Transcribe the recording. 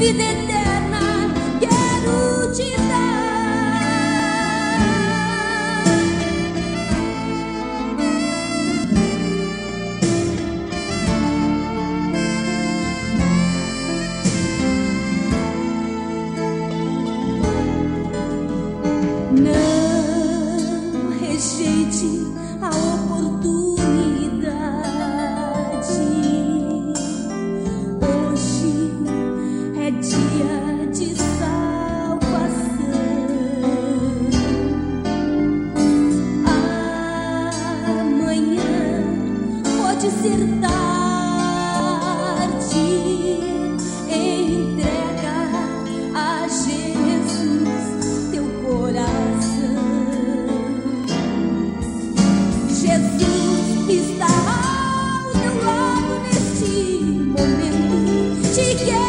vida eterna quero te dar. Não rejeite a oportunidade. Hoje é dia de salvação. Amanhã pode ser tarde. Entrega a Jesus teu coração. Jesus está ao teu lado neste momento. Te quer